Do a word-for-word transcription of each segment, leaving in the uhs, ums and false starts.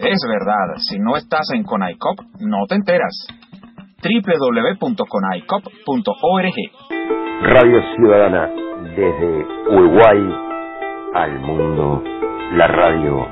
Es verdad, si no estás en CONAICOP, no te enteras. doble u doble u doble u punto conaicop punto org. Radio Ciudadana, desde Uruguay al mundo, la radio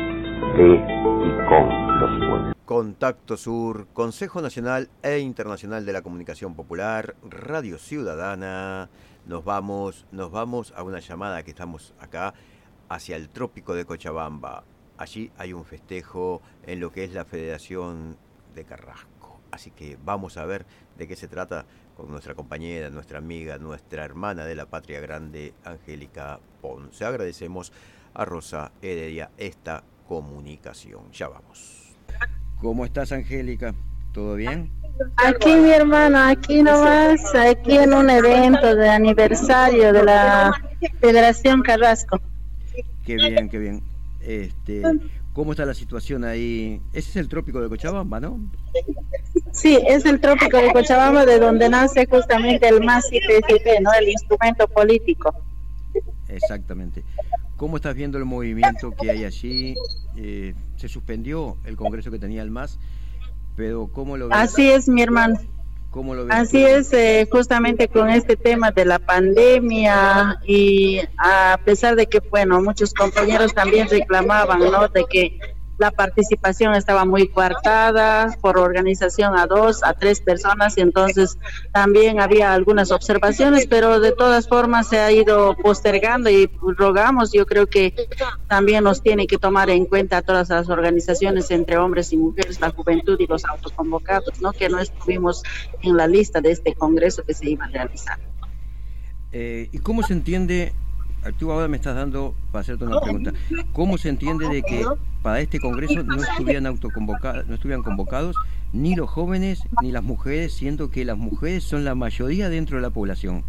de y con los pueblos. Contacto Sur, Consejo Nacional e Internacional de la Comunicación Popular, Radio Ciudadana. Nos vamos, nos vamos a una llamada que estamos acá hacia el trópico de Cochabamba. Allí hay un festejo en lo que es la Federación de Carrasco. Así que vamos a ver de qué se trata con nuestra compañera, nuestra amiga, nuestra hermana de la Patria Grande, Angélica Ponce. Agradecemos a Rosa Heredia esta comunicación. Ya vamos. ¿Cómo estás, Angélica? ¿Todo bien? Aquí, mi hermano, aquí nomás, aquí en un evento de aniversario de la Federación Carrasco. Qué bien, qué bien. Este, ¿cómo está la situación ahí? Ese es el trópico de Cochabamba, ¿no? Sí, es el trópico de Cochabamba, de donde nace justamente el M A S I P S P, ¿no? El instrumento político. Exactamente. ¿Cómo estás viendo el movimiento que hay allí? Eh, se suspendió el congreso que tenía el M A S, pero ¿cómo lo ves? Así es, mi hermano. ¿Cómo lo ves? Así es, eh, justamente con este tema de la pandemia, y a pesar de que, bueno, muchos compañeros también reclamaban, ¿no?, de que la participación estaba muy coartada por organización a dos, a tres personas, y entonces también había algunas observaciones, pero de todas formas se ha ido postergando, y rogamos, yo creo que también nos tiene que tomar en cuenta a todas las organizaciones, entre hombres y mujeres, la juventud y los autoconvocados, ¿no?, que no estuvimos en la lista de este congreso que se iba a realizar. Eh, ¿Y cómo se entiende? Tú ahora me estás dando para hacerte una pregunta. ¿Cómo se entiende de que para este congreso no estuvieran autoconvocados, no estuvieran convocados ni los jóvenes ni las mujeres, siendo que las mujeres son la mayoría dentro de la población?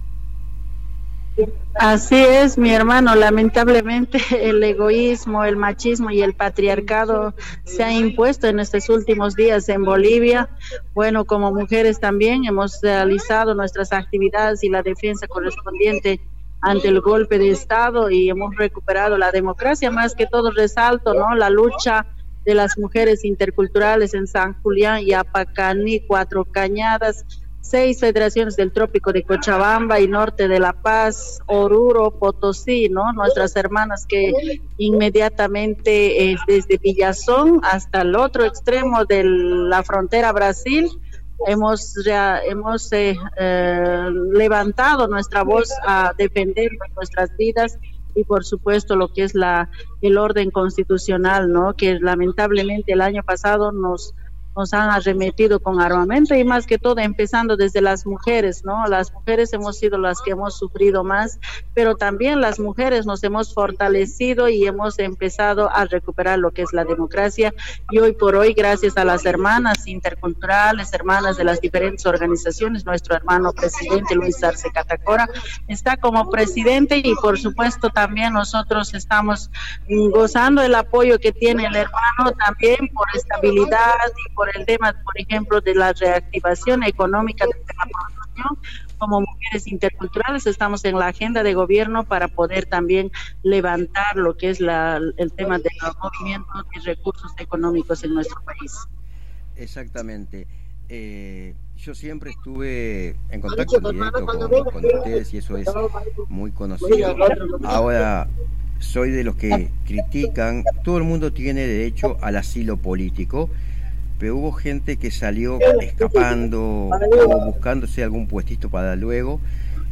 Así es, mi hermano. Lamentablemente el egoísmo, el machismo y el patriarcado se ha impuesto en estos últimos días en Bolivia. Bueno, como mujeres también hemos realizado nuestras actividades y la defensa correspondiente ante el golpe de Estado, y hemos recuperado la democracia. Más que todo resalto, ¿no?, la lucha de las mujeres interculturales en San Julián y Apacaní, Cuatro Cañadas, seis federaciones del trópico de Cochabamba y norte de La Paz, Oruro, Potosí, ¿no?, nuestras hermanas que inmediatamente eh, desde Villazón hasta el otro extremo de la frontera Brasil, hemos hemos eh, eh, levantado nuestra voz a defender nuestras vidas, y por supuesto lo que es la el orden constitucional, ¿no?, que lamentablemente el año pasado nos nos han arremetido con armamento, y más que todo empezando desde las mujeres, ¿no? Las mujeres hemos sido las que hemos sufrido más, pero también las mujeres nos hemos fortalecido y hemos empezado a recuperar lo que es la democracia, y hoy por hoy, gracias a las hermanas interculturales, hermanas de las diferentes organizaciones, nuestro hermano presidente Luis Arce Catacora está como presidente, y por supuesto también nosotros estamos gozando el apoyo que tiene el hermano también por estabilidad y por el tema, por ejemplo, de la reactivación económica de la producción. Como mujeres interculturales estamos en la agenda de gobierno para poder también levantar lo que es la, el tema de los movimientos y recursos económicos en nuestro país. Exactamente. Eh, yo siempre estuve en contacto directo con, con ustedes, y eso es muy conocido. Ahora soy de los que critican, todo el mundo tiene derecho al asilo político, pero hubo gente que salió escapando o buscándose algún puestito para luego,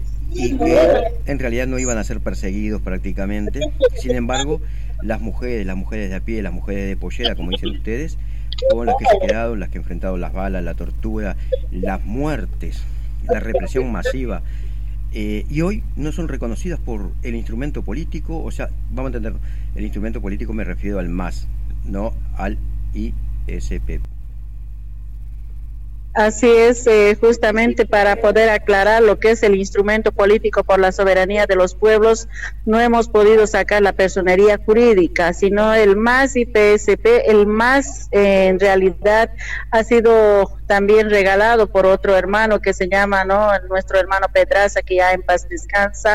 y que en realidad no iban a ser perseguidos prácticamente. Sin embargo, las mujeres, las mujeres de a pie, las mujeres de pollera, como dicen ustedes, fueron las que se quedaron, las que enfrentaron las balas, la tortura, las muertes, la represión masiva, eh, y hoy no son reconocidas por el instrumento político. O sea, vamos a entender, el instrumento político me refiero al M A S, no al I S P. Así es, eh, justamente para poder aclarar lo que es el instrumento político por la soberanía de los pueblos, no hemos podido sacar la personería jurídica, sino el M A S y P S P. El M A S eh, en realidad ha sido también regalado por otro hermano que se llama, ¿no?, nuestro hermano Pedraza, que ya en paz descansa.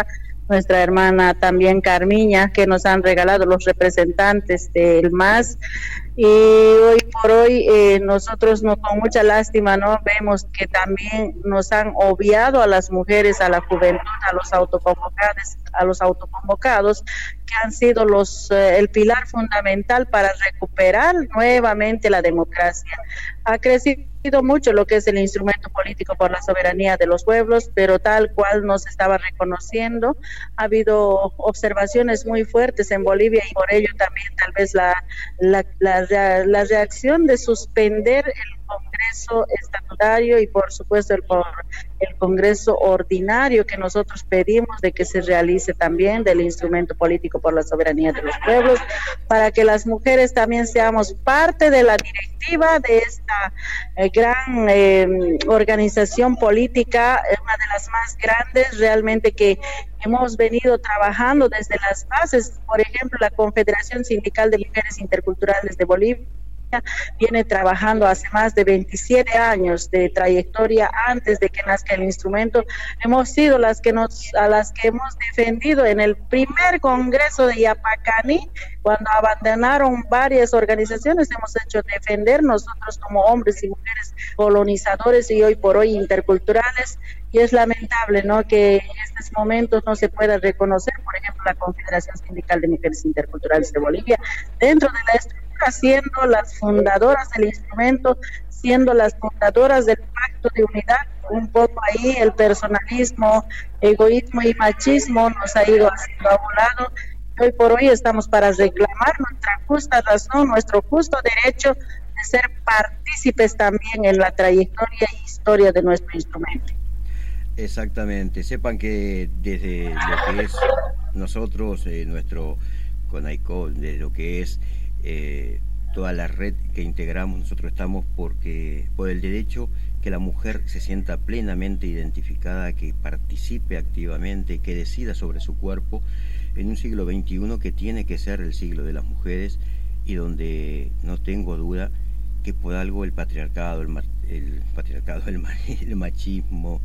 nuestra hermana también Carmiña, que nos han regalado los representantes del M A S. Y hoy por hoy eh, nosotros no, con mucha lástima no vemos que también nos han obviado a las mujeres, a la juventud, a los autoconvocados, a los autoconvocados, que han sido los eh, el pilar fundamental para recuperar nuevamente la democracia. Ha crecido mucho lo que es el instrumento político por la soberanía de los pueblos, pero tal cual no se estaba reconociendo. Ha habido observaciones muy fuertes en Bolivia y por ello también tal vez la, la, la, la reacción de suspender el Congreso estatutario y por supuesto el, por el Congreso ordinario que nosotros pedimos de que se realice también del instrumento político por la soberanía de los pueblos, para que las mujeres también seamos parte de la directiva de esta eh, gran eh, organización política, eh, una de las más grandes realmente que hemos venido trabajando desde las bases. Por ejemplo, la Confederación Sindical de Mujeres Interculturales de Bolivia viene trabajando hace más de veintisiete años de trayectoria antes de que nazca el instrumento. Hemos sido las que nos, a las que hemos defendido en el primer congreso de Yapacani, cuando abandonaron varias organizaciones, hemos hecho defender nosotros como hombres y mujeres colonizadores y hoy por hoy interculturales. Y es lamentable, ¿no?, que en estos momentos no se pueda reconocer, por ejemplo, la Confederación Sindical de Mujeres Interculturales de Bolivia dentro de la estructura, siendo las fundadoras del instrumento, siendo las fundadoras del Pacto de Unidad. Un poco ahí el personalismo, egoísmo y machismo nos ha ido haciendo a un lado. Hoy por hoy estamos para reclamar nuestra justa razón, nuestro justo derecho de ser partícipes también en la trayectoria e historia de nuestro instrumento. Exactamente, sepan que desde lo que es nosotros, eh, nuestro CONAICOP, desde lo que es eh, toda la red que integramos, nosotros estamos porque por el derecho que la mujer se sienta plenamente identificada, que participe activamente, que decida sobre su cuerpo en un siglo veintiuno que tiene que ser el siglo de las mujeres y donde no tengo duda que por algo el patriarcado, el, el patriarcado, el, el machismo,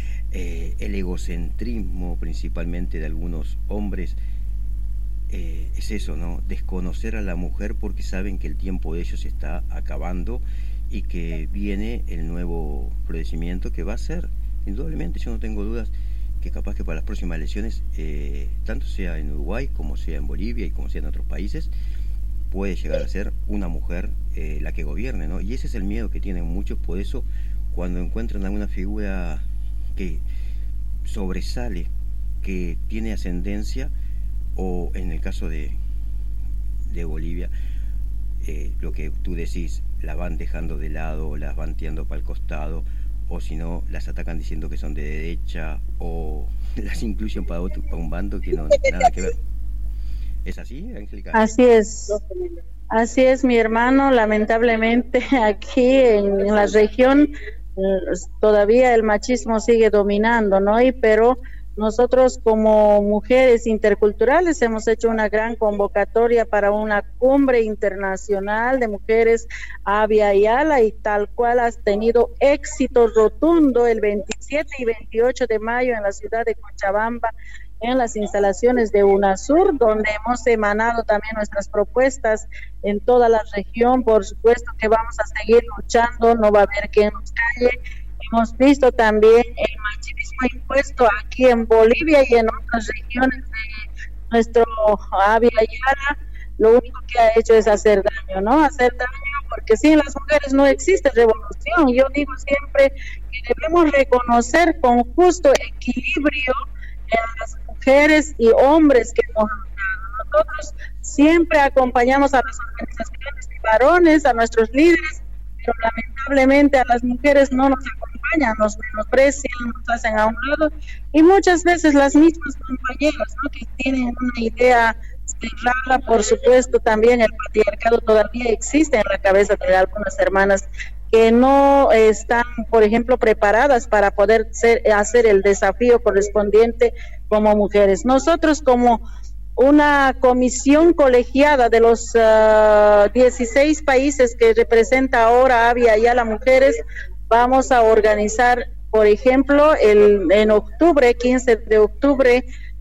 Eh, el egocentrismo principalmente de algunos hombres, eh, es eso, ¿no? Desconocer a la mujer porque saben que el tiempo de ellos se está acabando y que viene el nuevo florecimiento que va a ser, indudablemente, yo no tengo dudas que capaz que para las próximas elecciones, eh, tanto sea en Uruguay como sea en Bolivia y como sea en otros países, puede llegar a ser una mujer eh, la que gobierne, ¿no? Y ese es el miedo que tienen muchos, por eso cuando encuentran a una figura que sobresale, que tiene ascendencia, o en el caso de, de Bolivia, eh, lo que tú decís, la van dejando de lado, las van tirando para el costado, o si no, las atacan diciendo que son de derecha, o las incluyen para, otro, para un bando que no tiene nada que ver. ¿Es así, Angélica? Así es. Así es, mi hermano. Lamentablemente aquí en la región todavía el machismo sigue dominando, ¿no? Y pero nosotros como mujeres interculturales hemos hecho una gran convocatoria para una cumbre internacional de mujeres Abya Yala y tal cual ha tenido éxito rotundo el veintisiete y veintiocho de mayo en la ciudad de Cochabamba, en las instalaciones de UNASUR, donde hemos emanado también nuestras propuestas en toda la región. Por supuesto que vamos a seguir luchando, no va a haber quien nos calle. Hemos visto también el machismo impuesto aquí en Bolivia y en otras regiones de nuestro Abya Yala. Lo único que ha hecho es hacer daño, ¿no? Hacer daño, porque sin las mujeres no existe revolución. Yo digo siempre que debemos reconocer con justo equilibrio en las mujeres y hombres que nos han dado. Nosotros siempre acompañamos a las organizaciones de varones, a nuestros líderes, pero lamentablemente a las mujeres no nos acompañan, nos menosprecian, nos hacen a un lado, y muchas veces las mismas compañeras, ¿no?, que tienen una idea cerrada. Por supuesto también el patriarcado todavía existe en la cabeza de algunas hermanas que no están, por ejemplo, preparadas para poder ser, hacer el desafío correspondiente como mujeres. Nosotros como una comisión colegiada de los uh, dieciséis países que representa ahora Abya Yala Mujeres, vamos a organizar, por ejemplo, el, en octubre, quince de octubre,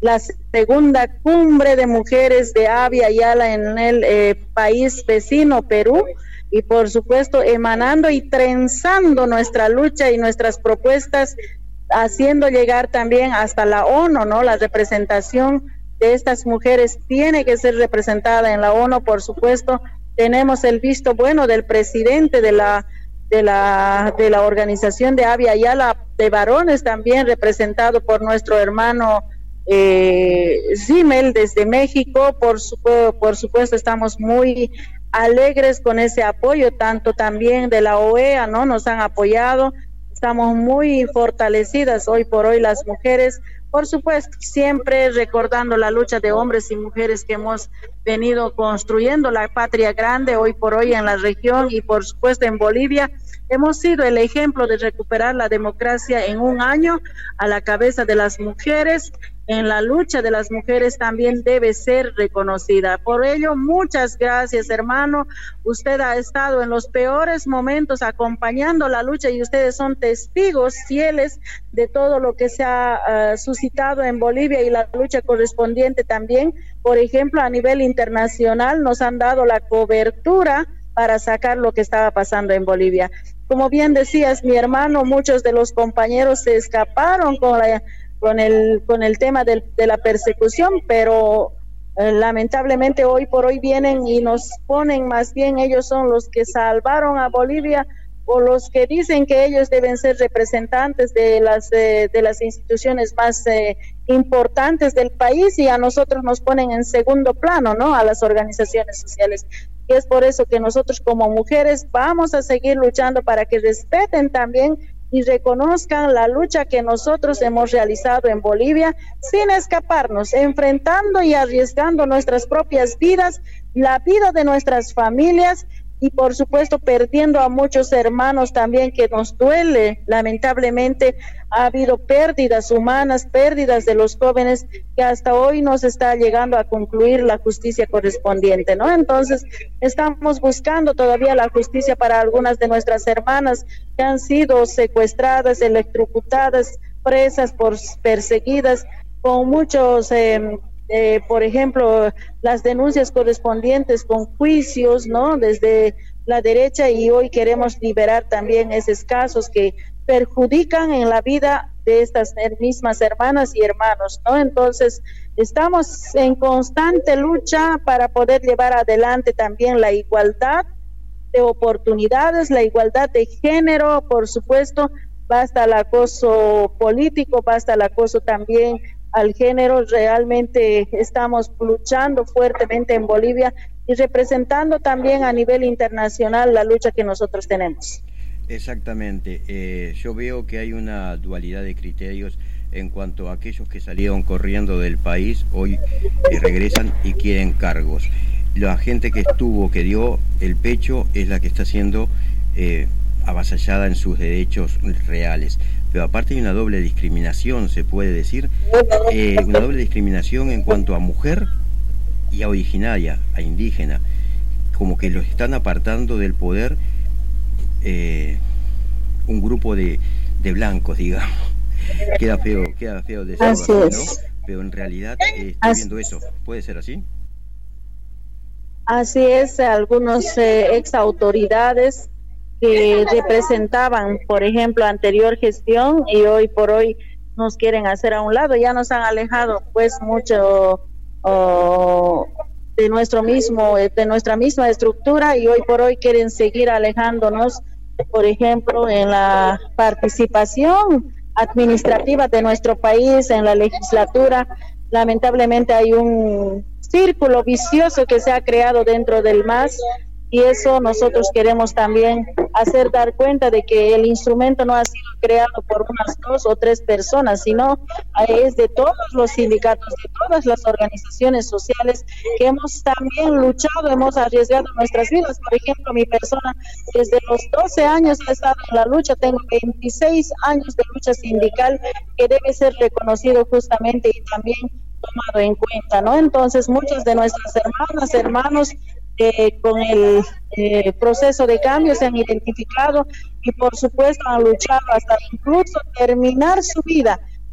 la segunda cumbre de mujeres de Abya Yala en el eh, país vecino Perú, y por supuesto emanando y trenzando nuestra lucha y nuestras propuestas, haciendo llegar también hasta la ONU, ¿no? La representación de estas mujeres tiene que ser representada en la ONU, por supuesto. Tenemos el visto bueno del presidente de la de la de la organización de Abya Yala de varones, también representado por nuestro hermano eh, Zimmel desde México. Por supuesto, por supuesto estamos muy alegres con ese apoyo, tanto también de la O E A, ¿no? Nos han apoyado, estamos muy fortalecidas hoy por hoy las mujeres, por supuesto, siempre recordando la lucha de hombres y mujeres que hemos venido construyendo la patria grande hoy por hoy en la región, y por supuesto en Bolivia. Hemos sido el ejemplo de recuperar la democracia en un año a la cabeza de las mujeres. En la lucha de las mujeres también debe ser reconocida. Por ello, muchas gracias, hermano. Usted ha estado en los peores momentos acompañando la lucha y ustedes son testigos fieles de todo lo que se ha uh, suscitado en Bolivia y la lucha correspondiente también. Por ejemplo, a nivel internacional nos han dado la cobertura para sacar lo que estaba pasando en Bolivia. Como bien decías, mi hermano, muchos de los compañeros se escaparon con la con el con el tema del, de la persecución, pero eh, lamentablemente hoy por hoy vienen y nos ponen, más bien ellos son los que salvaron a Bolivia, o los que dicen que ellos deben ser representantes de las eh, de las instituciones más eh, importantes del país, y a nosotros nos ponen en segundo plano, ¿no? A las organizaciones sociales. Y es por eso que nosotros como mujeres vamos a seguir luchando para que respeten también y reconozcan la lucha que nosotros hemos realizado en Bolivia, sin escaparnos, enfrentando y arriesgando nuestras propias vidas, la vida de nuestras familias, y por supuesto perdiendo a muchos hermanos también, que nos duele. Lamentablemente ha habido pérdidas humanas, pérdidas de los jóvenes, que hasta hoy no se está llegando a concluir la justicia correspondiente, ¿no? Entonces estamos buscando todavía la justicia para algunas de nuestras hermanas que han sido secuestradas, electrocutadas, presas, por perseguidas, con muchos eh, Eh, por ejemplo, las denuncias correspondientes con juicios, ¿no? Desde la derecha, y hoy queremos liberar también esos casos que perjudican en la vida de estas mismas hermanas y hermanos, ¿no? Entonces, estamos en constante lucha para poder llevar adelante también la igualdad de oportunidades, la igualdad de género, por supuesto. Basta el acoso político, basta el acoso también al género. Realmente estamos luchando fuertemente en Bolivia y representando también a nivel internacional la lucha que nosotros tenemos. Exactamente. Eh, yo veo que hay una dualidad de criterios en cuanto a aquellos que salieron corriendo del país, hoy eh, regresan y quieren cargos. La gente que estuvo, que dio el pecho, es la que está siendo eh, avasallada en sus derechos reales. Pero aparte hay una doble discriminación, se puede decir, eh, una doble discriminación en cuanto a mujer y a originaria, a indígena, como que los están apartando del poder eh, un grupo de, de blancos, digamos. Queda feo, queda feo decirlo así, ¿no? Pero en realidad eh, estoy así viendo eso. ¿Puede ser así? Así es, algunos eh, ex autoridades que representaban, por ejemplo, anterior gestión, y hoy por hoy nos quieren hacer a un lado. Ya nos han alejado pues mucho oh, de nuestro mismo, de nuestra misma estructura, y hoy por hoy quieren seguir alejándonos, por ejemplo, en la participación administrativa de nuestro país, en la legislatura. Lamentablemente hay un círculo vicioso que se ha creado dentro del M A S, y eso nosotros queremos también hacer dar cuenta de que el instrumento no ha sido creado por unas dos o tres personas, sino es de todos los sindicatos, de todas las organizaciones sociales que hemos también luchado, hemos arriesgado nuestras vidas. Por ejemplo, mi persona desde los doce años ha estado en la lucha, tengo veintiséis años de lucha sindical que debe ser reconocido justamente y también tomado en cuenta, ¿no? Entonces, muchas de nuestras hermanas, hermanos, Eh, con el eh, proceso de cambio se han identificado y por supuesto han luchado hasta incluso terminar su vida, han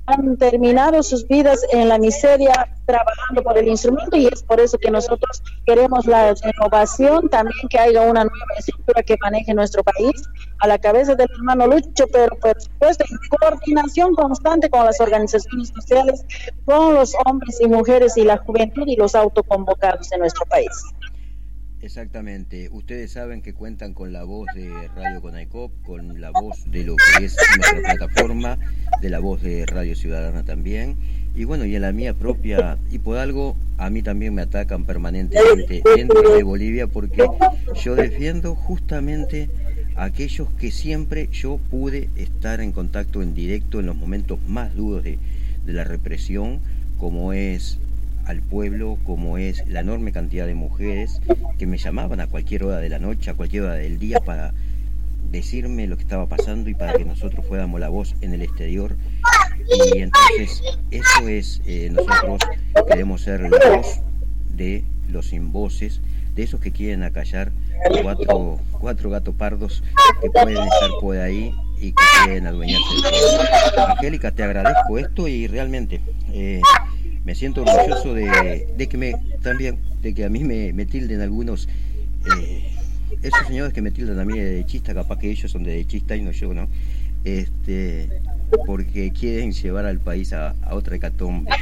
han terminado sus vidas en la miseria trabajando por el instrumento, y es por eso que nosotros queremos la renovación, también que haya una nueva estructura que maneje nuestro país a la cabeza del hermano Lucho, pero por supuesto en coordinación constante con las organizaciones sociales, con los hombres y mujeres y la juventud y los autoconvocados de nuestro país. Exactamente, ustedes saben que cuentan con la voz de Radio CONAICOP, con la voz de lo que es nuestra plataforma, de la voz de Radio Ciudadana también, y bueno, y en la mía propia, y por algo a mí también me atacan permanentemente dentro de Bolivia, porque yo defiendo justamente a aquellos que siempre yo pude estar en contacto en directo en los momentos más duros de, de la represión, como es al pueblo, como es la enorme cantidad de mujeres que me llamaban a cualquier hora de la noche, a cualquier hora del día, para decirme lo que estaba pasando y para que nosotros fuéramos la voz en el exterior. Y entonces eso es, eh, nosotros queremos ser la voz de los sin voces, de esos que quieren acallar cuatro, cuatro gatos pardos que pueden estar por ahí y que quieren adueñarse del pueblo. Angélica, te agradezco esto y realmente eh, me siento orgulloso de, de que me también de que a mí me, me tilden algunos eh, esos señores que me tildan a mí de derechista, capaz que ellos son derechistas y no yo, ¿no? Este, porque quieren llevar al país a, a otra hecatombe.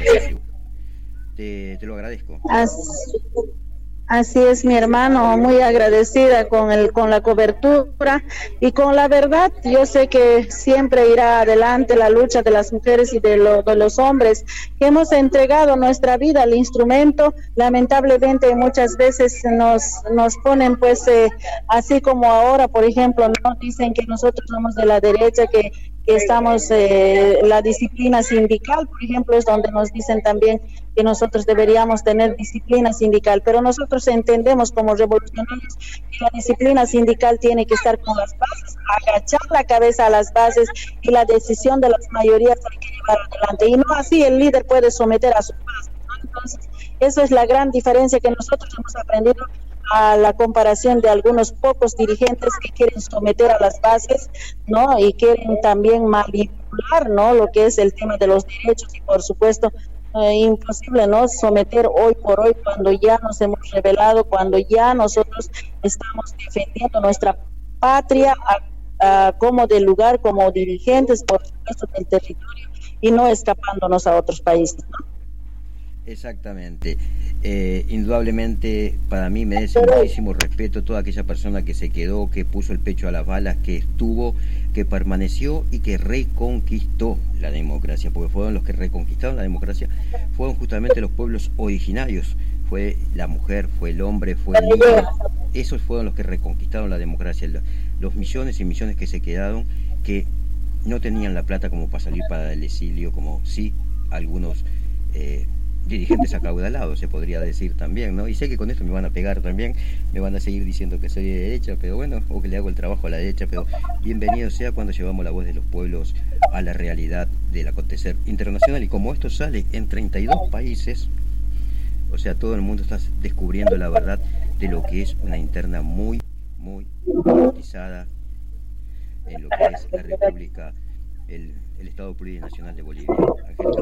Te, te lo agradezco. Así, así es, mi hermano, muy agradecida con el con la cobertura y con la verdad. Yo sé que siempre irá adelante la lucha de las mujeres y de, lo, de los hombres que hemos entregado nuestra vida al instrumento. Lamentablemente muchas veces nos nos ponen pues eh, así como ahora, por ejemplo, no dicen que nosotros somos de la derecha, que que estamos, eh, la disciplina sindical, por ejemplo, es donde nos dicen también que nosotros deberíamos tener disciplina sindical, pero nosotros entendemos como revolucionarios que la disciplina sindical tiene que estar con las bases, agachar la cabeza a las bases, y la decisión de las mayorías hay que llevar adelante, y no así el líder puede someter a su base, ¿no? Entonces, eso es la gran diferencia que nosotros hemos aprendido a la comparación de algunos pocos dirigentes que quieren someter a las bases, ¿no? Y quieren también manipular, ¿no? Lo que es el tema de los derechos, y por supuesto eh, imposible, ¿no? Someter hoy por hoy cuando ya nos hemos rebelado, cuando ya nosotros estamos defendiendo nuestra patria a, a, como del lugar, como dirigentes, por supuesto, del territorio, y no escapándonos a otros países, ¿no? Exactamente. Eh, indudablemente para mí merece muchísimo respeto toda aquella persona que se quedó, que puso el pecho a las balas, que estuvo, que permaneció y que reconquistó la democracia, porque fueron los que reconquistaron la democracia, fueron justamente los pueblos originarios, fue la mujer, fue el hombre, fue el niño, esos fueron los que reconquistaron la democracia, los millones y millones que se quedaron, que no tenían la plata como para salir para el exilio, como sí algunos eh, dirigentes acaudalados, se podría decir también, ¿no? Y sé que con esto me van a pegar también, me van a seguir diciendo que soy de derecha, pero bueno, o que le hago el trabajo a la derecha, pero bienvenido sea cuando llevamos la voz de los pueblos a la realidad del acontecer internacional. Y como esto sale en treinta y dos países, o sea, todo el mundo está descubriendo la verdad de lo que es una interna muy, muy politizada en lo que es la República, el, el Estado Plurinacional de Bolivia. Angélica.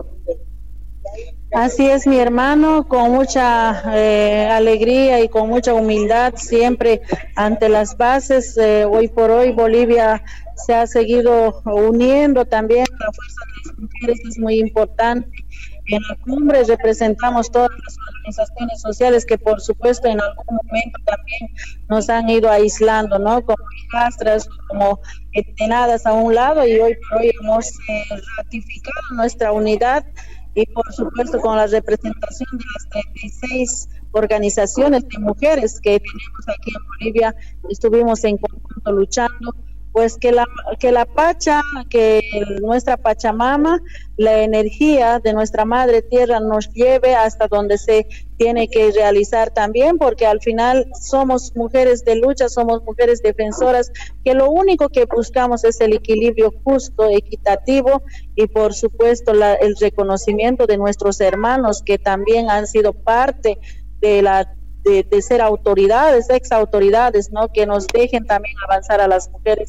Así es, mi hermano, con mucha eh, alegría y con mucha humildad siempre ante las bases. Eh, hoy por hoy Bolivia se ha seguido uniendo también, la fuerza de las mujeres es muy importante. En la cumbre representamos todas las organizaciones sociales que por supuesto en algún momento también nos han ido aislando, ¿no? Como hijastras, como tenadas a un lado, y hoy por hoy hemos eh, ratificado nuestra unidad. Y por supuesto con la representación de las treinta y seis organizaciones de mujeres que tenemos aquí en Bolivia, estuvimos en conjunto luchando, pues que la que la Pacha, que nuestra Pachamama, la energía de nuestra Madre Tierra nos lleve hasta donde se tiene que realizar también, porque al final somos mujeres de lucha, somos mujeres defensoras, que lo único que buscamos es el equilibrio justo, equitativo, y por supuesto la, el reconocimiento de nuestros hermanos que también han sido parte de la de, de ser autoridades, ex autoridades, ¿no? Que nos dejen también avanzar a las mujeres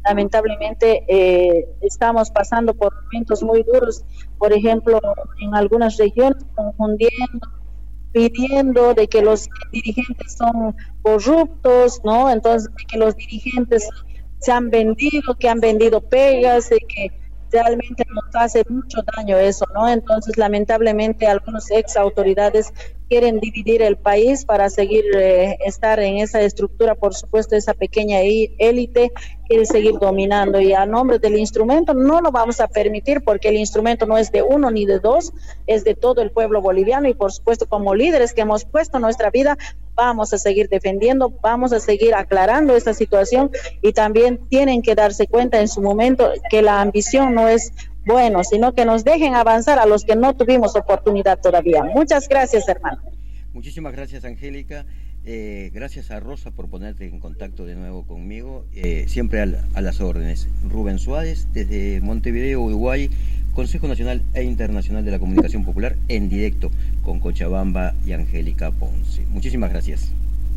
lamentablemente eh, estamos pasando por momentos muy duros, por ejemplo, en algunas regiones confundiendo, pidiendo de que los dirigentes son corruptos, ¿no? Entonces, de que los dirigentes se han vendido, que han vendido pegas, de que realmente nos hace mucho daño eso, ¿no? Entonces, lamentablemente, algunos ex autoridades quieren dividir el país para seguir eh, estar en esa estructura, por supuesto, esa pequeña élite quiere seguir dominando, y a nombre del instrumento no lo vamos a permitir, porque el instrumento no es de uno ni de dos, es de todo el pueblo boliviano, y por supuesto, como líderes que hemos puesto nuestra vida, vamos a seguir defendiendo, vamos a seguir aclarando esta situación, y también tienen que darse cuenta en su momento que la ambición no es bueno, sino que nos dejen avanzar a los que no tuvimos oportunidad todavía. Muchas gracias, hermano. Muchísimas gracias, Angélica. Eh, gracias a Rosa por ponerte en contacto de nuevo conmigo. Eh, siempre a, a las órdenes. Rubén Suárez, desde Montevideo, Uruguay, Consejo Nacional e Internacional de la Comunicación Popular, en directo con Cochabamba y Angélica Ponce. Muchísimas gracias.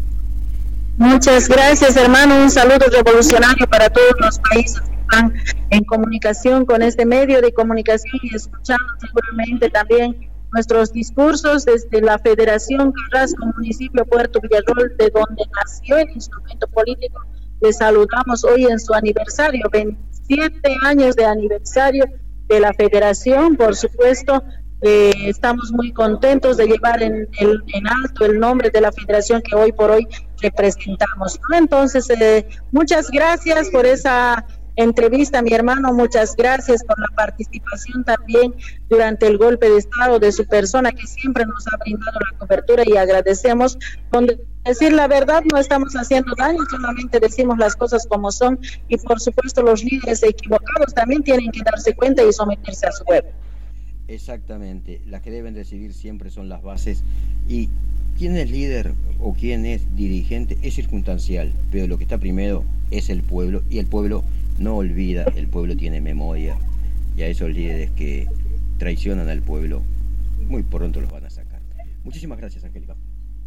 Muchas gracias, hermano. Un saludo revolucionario para todos los países que están en comunicación con este medio de comunicación y escuchando seguramente también nuestros discursos desde la Federación Carrasco, municipio Puerto Villarroel, de donde nació el instrumento político. Les saludamos hoy en su aniversario, veintisiete años de aniversario de la Federación. Por supuesto, eh, estamos muy contentos de llevar en, el, en alto el nombre de la Federación que hoy por hoy representamos, ¿no? Entonces, eh, muchas gracias por esa entrevista, mi hermano, muchas gracias por la participación también durante el golpe de estado de su persona, que siempre nos ha brindado la cobertura, y agradecemos. Con decir la verdad no estamos haciendo daño, solamente decimos las cosas como son, y por supuesto los líderes equivocados también tienen que darse cuenta y someterse a su pueblo. Exactamente, las que deben decidir siempre son las bases, y quién es líder o quién es dirigente es circunstancial, pero lo que está primero es el pueblo, y el pueblo no olvida, el pueblo tiene memoria, y a esos líderes que traicionan al pueblo muy pronto los van a sacar. Muchísimas gracias, Angélica.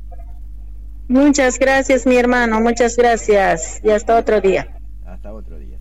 Muchas gracias, mi hermano, muchas gracias, y hasta otro día. Hasta otro día.